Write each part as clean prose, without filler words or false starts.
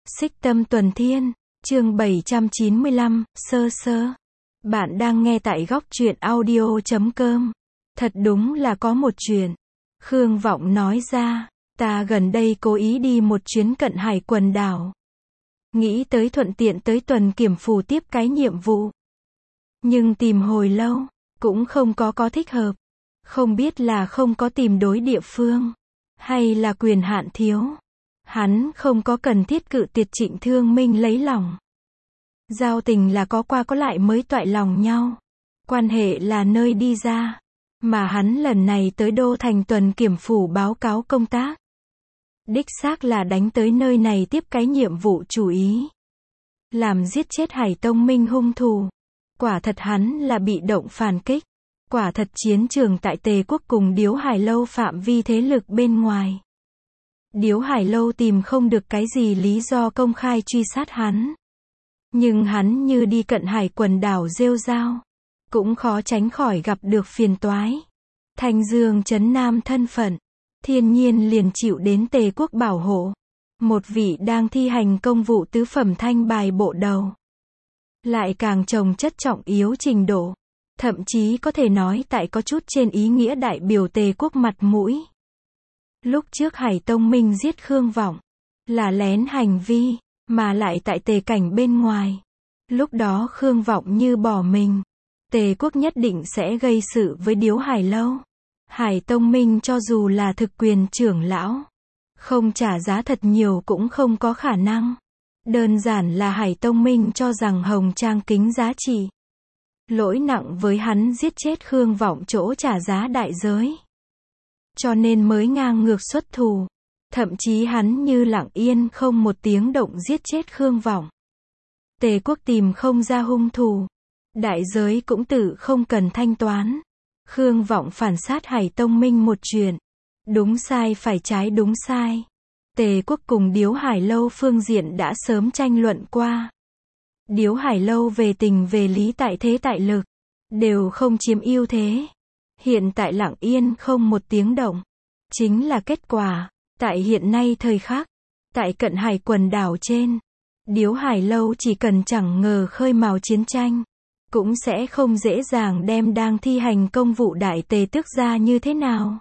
Xích Tâm Tuần Thiên, chương 795, sơ sơ. Bạn đang nghe tại góc truyện audio.com. Thật đúng là có một chuyện. Khương Vọng nói ra, ta gần đây cố ý đi một chuyến cận hải quần đảo. Nghĩ tới thuận tiện tới Tuần Kiểm Phủ tiếp cái nhiệm vụ. Nhưng tìm hồi lâu, cũng không có thích hợp. Không biết là không có tìm đối địa phương, hay là quyền hạn thiếu. Hắn không có cần thiết cự tuyệt Trịnh Thương Minh lấy lòng. Giao tình là có qua có lại mới toại lòng nhau. Quan hệ là nơi đi ra. Mà hắn lần này tới Đô Thành Tuần Kiểm Phủ báo cáo công tác. Đích xác là đánh tới nơi này tiếp cái nhiệm vụ chủ ý. Làm giết chết Hải Tông Minh hung thủ. Quả thật hắn là bị động phản kích. Quả thật chiến trường tại Tề Quốc cùng Điếu Hải Lâu phạm vi thế lực bên ngoài. Điếu Hải Lâu tìm không được cái gì lý do công khai truy sát hắn. Nhưng hắn như đi cận hải quần đảo rêu rao. Cũng khó tránh khỏi gặp được phiền toái. Thanh Dương trấn Nam thân phận. Thiên nhiên liền chịu đến Tề Quốc bảo hộ. Một vị đang thi hành công vụ tứ phẩm thanh bài bộ đầu. Lại càng trồng chất trọng yếu trình độ. Thậm chí có thể nói tại có chút trên ý nghĩa đại biểu Tề Quốc mặt mũi. Lúc trước Hải Tông Minh giết Khương Vọng, là lén hành vi, mà lại tại Tề cảnh bên ngoài. Lúc đó Khương Vọng như bỏ mình, Tề Quốc nhất định sẽ gây sự với Điếu Hải Lâu. Hải Tông Minh cho dù là thực quyền trưởng lão, không trả giá thật nhiều cũng không có khả năng. Đơn giản là Hải Tông Minh cho rằng hồng trang kính giá trị. Lỗi nặng với hắn giết chết Khương Vọng chỗ trả giá đại giới. Cho nên mới ngang ngược xuất thủ. Thậm chí hắn như lặng yên không một tiếng động giết chết Khương Vọng. Tề Quốc tìm không ra hung thủ. Đại giới cũng tự không cần thanh toán. Khương Vọng phản sát Hải Tông Minh một chuyện. Đúng sai phải trái đúng sai. Tề Quốc cùng Điếu Hải Lâu phương diện đã sớm tranh luận qua. Điếu Hải Lâu về tình về lý tại thế tại lực. Đều không chiếm ưu thế. Hiện tại lặng yên không một tiếng động. Chính là kết quả. Tại hiện nay thời khắc. Tại cận hải quần đảo trên. Điếu Hải Lâu chỉ cần chẳng ngờ khơi mào chiến tranh. Cũng sẽ không dễ dàng đem đang thi hành công vụ đại tề tước ra như thế nào.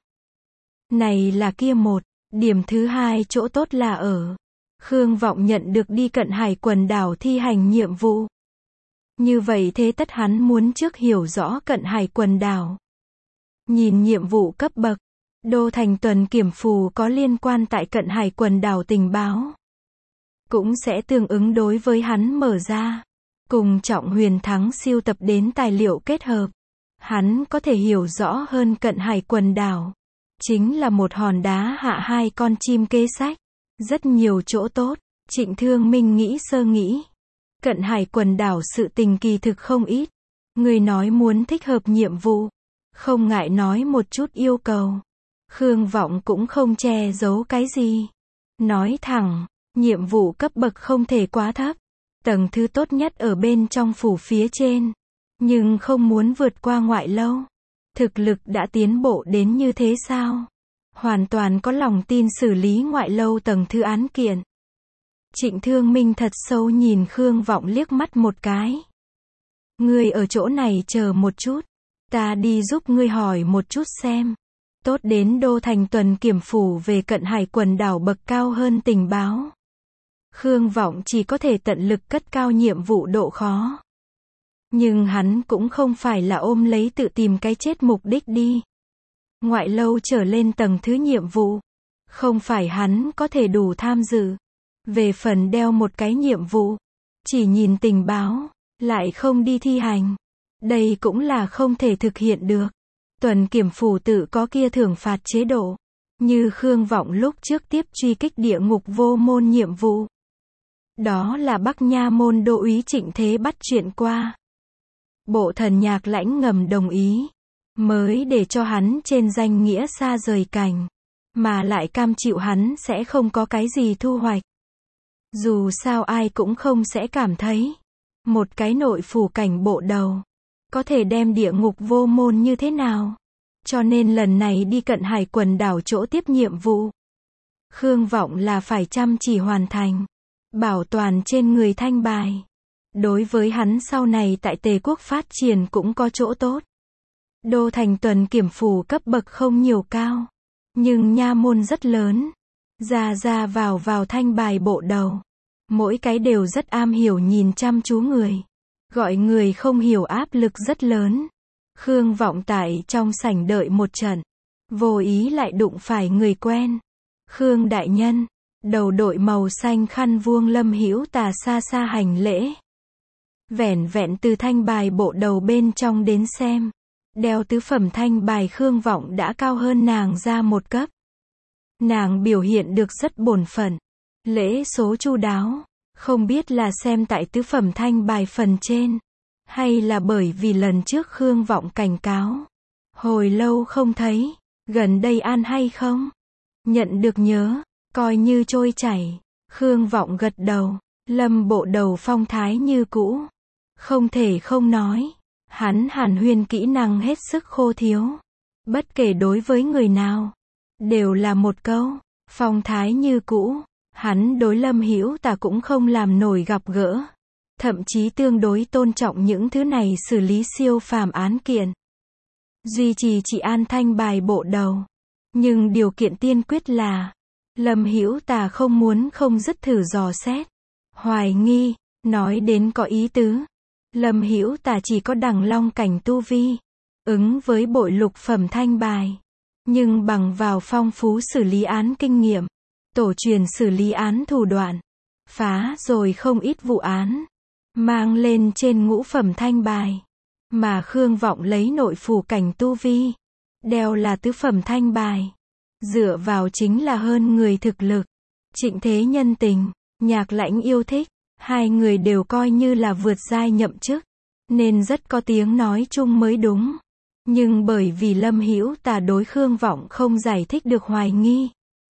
Này là kia một. Điểm thứ hai chỗ tốt là ở. Khương Vọng nhận được đi cận hải quần đảo thi hành nhiệm vụ. Như vậy thế tất hắn muốn trước hiểu rõ cận hải quần đảo. Nhìn nhiệm vụ cấp bậc. Đô Thành Tuần Kiểm Phủ có liên quan tại cận hải quần đảo tình báo. Cũng sẽ tương ứng đối với hắn mở ra. Cùng Trọng Huyền Thắng siêu tập đến tài liệu kết hợp. Hắn có thể hiểu rõ hơn cận hải quần đảo. Chính là một hòn đá hạ hai con chim kế sách. Rất nhiều chỗ tốt. Trịnh Thương Minh nghĩ sơ nghĩ. Cận hải quần đảo sự tình kỳ thực không ít. Người nói muốn thích hợp nhiệm vụ. Không ngại nói một chút yêu cầu. Khương Vọng cũng không che giấu cái gì. Nói thẳng, nhiệm vụ cấp bậc không thể quá thấp. Tầng thứ tốt nhất ở bên trong phủ phía trên. Nhưng không muốn vượt qua ngoại lâu. Thực lực đã tiến bộ đến như thế sao? Hoàn toàn có lòng tin xử lý ngoại lâu tầng thứ án kiện. Trịnh Thương Minh thật sâu nhìn Khương Vọng liếc mắt một cái. Ngươi ở chỗ này chờ một chút. Ta đi giúp ngươi hỏi một chút xem. Tốt đến Đô Thành Tuần Kiểm Phủ về cận hải quần đảo bậc cao hơn tình báo. Khương Vọng chỉ có thể tận lực cất cao nhiệm vụ độ khó. Nhưng hắn cũng không phải là ôm lấy tự tìm cái chết mục đích đi. Ngoại lâu trở lên tầng thứ nhiệm vụ. Không phải hắn có thể đủ tham dự. Về phần đeo một cái nhiệm vụ. Chỉ nhìn tình báo. Lại không đi thi hành. Đây cũng là không thể thực hiện được. Tuần Kiểm Phủ tự có kia thưởng phạt chế độ. Như Khương Vọng lúc trước tiếp truy kích địa ngục vô môn nhiệm vụ. Đó là Bắc Nha môn đô úy Trịnh Thế bắt chuyện qua. Bộ thần nhạc lãnh ngầm đồng ý. Mới để cho hắn trên danh nghĩa xa rời cảnh. Mà lại cam chịu hắn sẽ không có cái gì thu hoạch. Dù sao ai cũng không sẽ cảm thấy. Một cái nội phủ cảnh bộ đầu. Có thể đem địa ngục vô môn như thế nào? Cho nên lần này đi cận hải quần đảo chỗ tiếp nhiệm vụ. Khương Vọng là phải chăm chỉ hoàn thành. bảo toàn trên người Thanh Bài. Đối với hắn sau này tại Tề quốc phát triển cũng có chỗ tốt. Đô thành tuần kiểm phủ cấp bậc không nhiều cao, nhưng nha môn rất lớn. Ra ra vào Thanh Bài bộ đầu. Mỗi cái đều rất am hiểu nhìn chăm chú người. Gọi người không hiểu áp lực rất lớn. Khương Vọng tại trong sảnh đợi một trận. Vô ý lại đụng phải người quen. Khương đại nhân. Đầu đội màu xanh khăn vuông Lâm Hữu Tà xa xa hành lễ. Vẻn vẹn từ Thanh Bài bộ đầu bên trong đến xem. Đeo tứ phẩm Thanh Bài Khương Vọng đã cao hơn nàng ra một cấp. Nàng biểu hiện được rất bổn phận. Lễ số chu đáo. Không biết là xem tại tứ phẩm Thanh Bài phần trên. Hay là bởi vì lần trước Khương Vọng cảnh cáo. Hồi lâu không thấy. Gần đây an hay không? Nhận được nhớ. Coi như trôi chảy. Khương Vọng gật đầu. Lâm bộ đầu phong thái như cũ. Không thể không nói. Hắn hàn huyên kỹ năng hết sức khô thiếu. Bất kể đối với người nào. Đều là một câu. Phong thái như cũ. Hắn đối Lâm Hữu Tà cũng không làm nổi gặp gỡ. Thậm chí tương đối tôn trọng những thứ này xử lý siêu phàm án kiện. Duy trì trị an Thanh Bài bộ đầu. Nhưng điều kiện tiên quyết là Lâm Hữu Tà không muốn không dứt thử dò xét. Hoài nghi. Nói đến có ý tứ. Lâm Hữu Tà chỉ có đằng long cảnh tu vi. Ứng với bội lục phẩm Thanh Bài. Nhưng bằng vào phong phú xử lý án kinh nghiệm. Tổ truyền xử lý án thủ đoạn. Phá rồi không ít vụ án. Mang lên trên ngũ phẩm Thanh Bài. Mà Khương Vọng lấy nội phủ cảnh tu vi. Đeo là tứ phẩm Thanh Bài. Dựa vào chính là hơn người thực lực. Trịnh thế nhân tình. Nhạc Lãnh yêu thích. Hai người đều coi như là vượt giai nhậm chức. Nên rất có tiếng nói chung mới đúng. Nhưng bởi vì Lâm Hữu Tà đối Khương Vọng không giải thích được hoài nghi.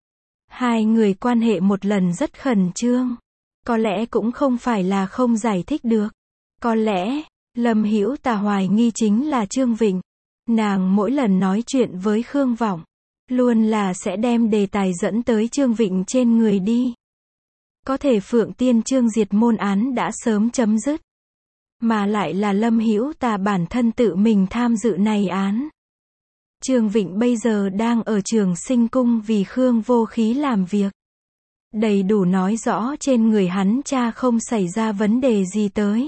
Hai người quan hệ một lần rất khẩn trương. Có lẽ cũng không phải là không giải thích được. Có lẽ, Lâm Hữu Tà hoài nghi chính là Trương Vịnh. Nàng mỗi lần nói chuyện với Khương Vọng. Luôn là sẽ đem đề tài dẫn tới Trương Vịnh trên người đi. Có thể Phượng Tiên Trương diệt môn án đã sớm chấm dứt. Mà lại là Lâm Hữu Tà bản thân tự mình tham dự này án. Trương Vịnh bây giờ đang ở Trường Sinh Cung vì Khương Vô Khí làm việc. Đầy đủ nói rõ trên người hắn cha không xảy ra vấn đề gì tới.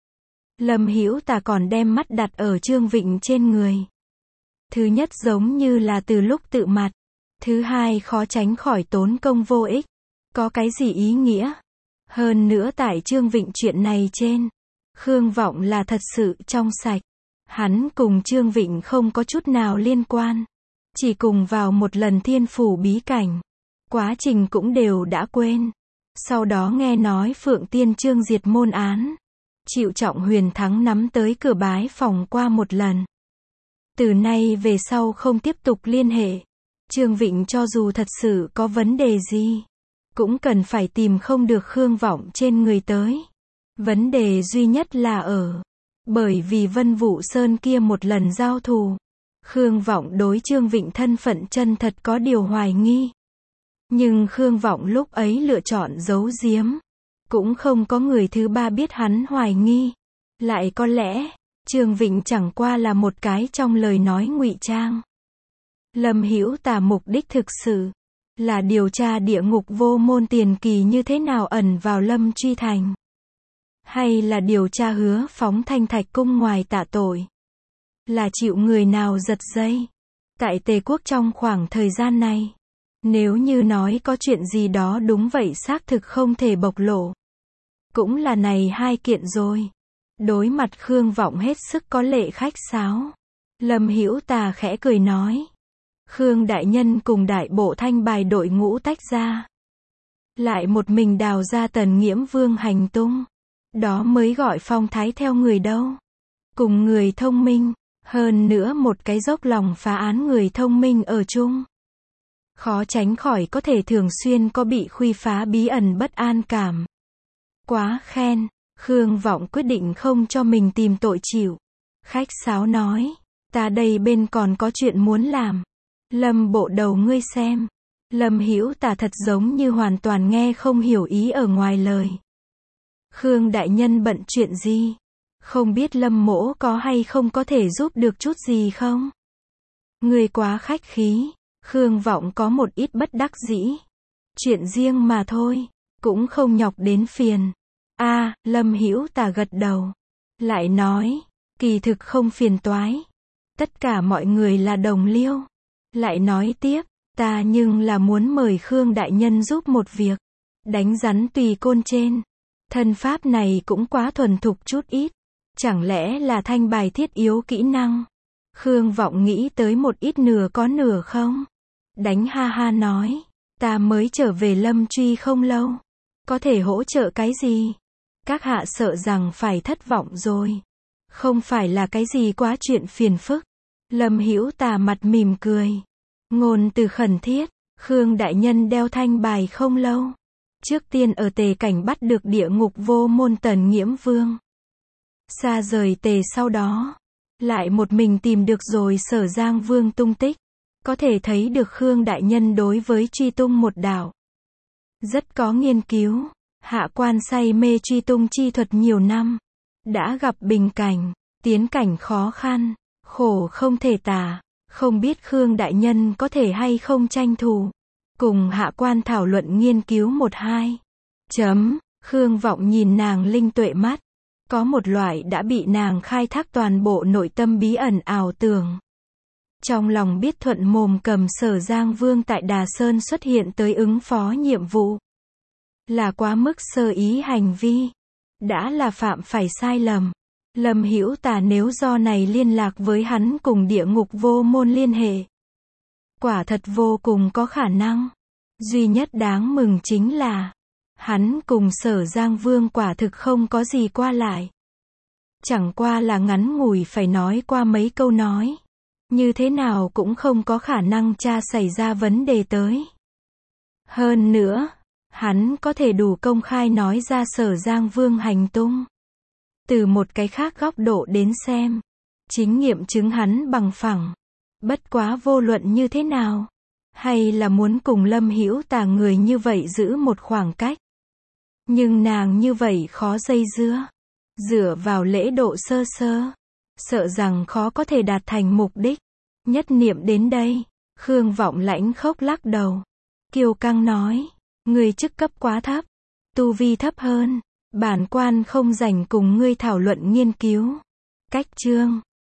Lâm Hữu Tà còn đem mắt đặt ở Trương Vịnh trên người. Thứ nhất giống như là từ lúc tự mặt. Thứ hai khó tránh khỏi tốn công vô ích. Có cái gì ý nghĩa? Hơn nữa tại Trương Vịnh chuyện này trên. Khương Vọng là thật sự trong sạch. Hắn cùng Trương Vịnh không có chút nào liên quan. Chỉ cùng vào một lần thiên phủ bí cảnh. Quá trình cũng đều đã quên. Sau đó nghe nói Phượng Tiên Trương diệt môn án. Chịu Trọng Huyền Thắng nắm tới cửa bái phòng qua một lần. Từ nay về sau không tiếp tục liên hệ. Trương Vịnh cho dù thật sự có vấn đề gì. Cũng cần phải tìm không được Khương Vọng trên người tới. Vấn đề duy nhất là ở. Bởi vì Vân Vũ Sơn kia một lần giao thù. Khương Vọng đối Trương Vịnh thân phận chân thật có điều hoài nghi. Nhưng Khương Vọng lúc ấy lựa chọn giấu giếm. Cũng không có người thứ ba biết hắn hoài nghi. Lại có lẽ, Trương Vịnh chẳng qua là một cái trong lời nói ngụy trang. Lâm Hữu Tà mục đích thực sự là điều tra địa ngục vô môn tiền kỳ như thế nào ẩn vào Lâm Truy Thành. Hay là điều tra Hứa Phóng Thanh Thạch cung ngoài tạ tội. Là chịu người nào giật dây. Tại Tề quốc trong khoảng thời gian này. Nếu như nói có chuyện gì đó đúng vậy xác thực không thể bộc lộ. Cũng là này hai kiện rồi. Đối mặt Khương Vọng hết sức có lệ khách sáo. Lâm Hữu Tà khẽ cười nói. Khương đại nhân cùng đại bộ Thanh Bài đội ngũ tách ra. Lại một mình đào ra Tần Nghiễm Vương hành tung. Đó mới gọi phong thái theo người đâu. Cùng người thông minh. Hơn nữa một cái dốc lòng phá án người thông minh ở chung. Khó tránh khỏi có thể thường xuyên có bị khuy phá bí ẩn bất an cảm. Quá khen. Khương Vọng quyết định không cho mình tìm tội chịu. Khách sáo nói. Ta đây bên còn có chuyện muốn làm. Lâm bộ đầu ngươi xem. Lâm Hữu Tà thật giống như hoàn toàn nghe không hiểu ý ở ngoài lời. Khương đại nhân bận chuyện gì? Không biết Lâm mỗ có hay không có thể giúp được chút gì không? Người quá khách khí. Khương Vọng có một ít bất đắc dĩ. Chuyện riêng mà thôi, cũng không nhọc đến phiền. Lâm Hữu Tà gật đầu. Lại nói, kỳ thực không phiền toái. Tất cả mọi người là đồng liêu. Lại nói tiếp, ta nhưng là muốn mời Khương đại nhân giúp một việc. Đánh rắn tùy côn trên. Thân pháp này cũng quá thuần thục chút ít. Chẳng lẽ là thanh bài thiết yếu kỹ năng? Khương Vọng nghĩ tới một ít nửa có nửa không? Đánh ha ha nói, ta mới trở về Lâm Truy không lâu. Có thể hỗ trợ cái gì? Các hạ sợ rằng phải thất vọng rồi. Không phải là cái gì quá chuyện phiền phức. Lâm Hữu Tà mặt mỉm cười. Ngôn từ khẩn thiết, Khương đại nhân đeo thanh bài không lâu. Trước tiên ở Tề cảnh bắt được địa ngục vô môn Tần Nghiễm Vương. Xa rời Tề sau đó, lại một mình tìm được rồi Sở Giang Vương tung tích. Có thể thấy được Khương đại nhân đối với truy tung một đạo rất có nghiên cứu. Hạ quan say mê truy tung chi thuật nhiều năm. Đã gặp bình cảnh, tiến cảnh khó khăn, khổ không thể tả. Không biết Khương đại nhân có thể hay không tranh thủ. Cùng hạ quan thảo luận nghiên cứu một hai. Khương Vọng nhìn nàng linh tuệ mắt. Có một loại đã bị nàng khai thác toàn bộ nội tâm bí ẩn ảo tưởng. Trong lòng biết thuận mồm cầm Sở Giang Vương tại Đà Sơn xuất hiện tới ứng phó nhiệm vụ. Là quá mức sơ ý hành vi. Đã là phạm phải sai lầm. Lâm Hữu Tà nếu do này liên lạc với hắn cùng địa ngục vô môn liên hệ. Quả thật vô cùng có khả năng. Duy nhất đáng mừng chính là hắn cùng Sở Giang Vương quả thực không có gì qua lại. Chẳng qua là ngắn ngủi phải nói qua mấy câu nói. Như thế nào cũng không có khả năng cha xảy ra vấn đề tới. Hơn nữa, hắn có thể đủ công khai nói ra Sở Giang Vương hành tung. Từ một cái khác góc độ đến xem, chính nghiệm chứng hắn bằng phẳng. Bất quá vô luận như thế nào, hay là muốn cùng Lâm Hữu Tà người như vậy giữ một khoảng cách. Nhưng nàng như vậy khó dây dưa. Dựa vào lễ độ sơ sơ, sợ rằng khó có thể đạt thành mục đích. Nhất niệm đến đây, Khương Vọng lãnh khốc lắc đầu. Kiêu căng nói, ngươi chức cấp quá thấp, tu vi thấp hơn, bản quan không rảnh cùng ngươi thảo luận nghiên cứu. Cách chương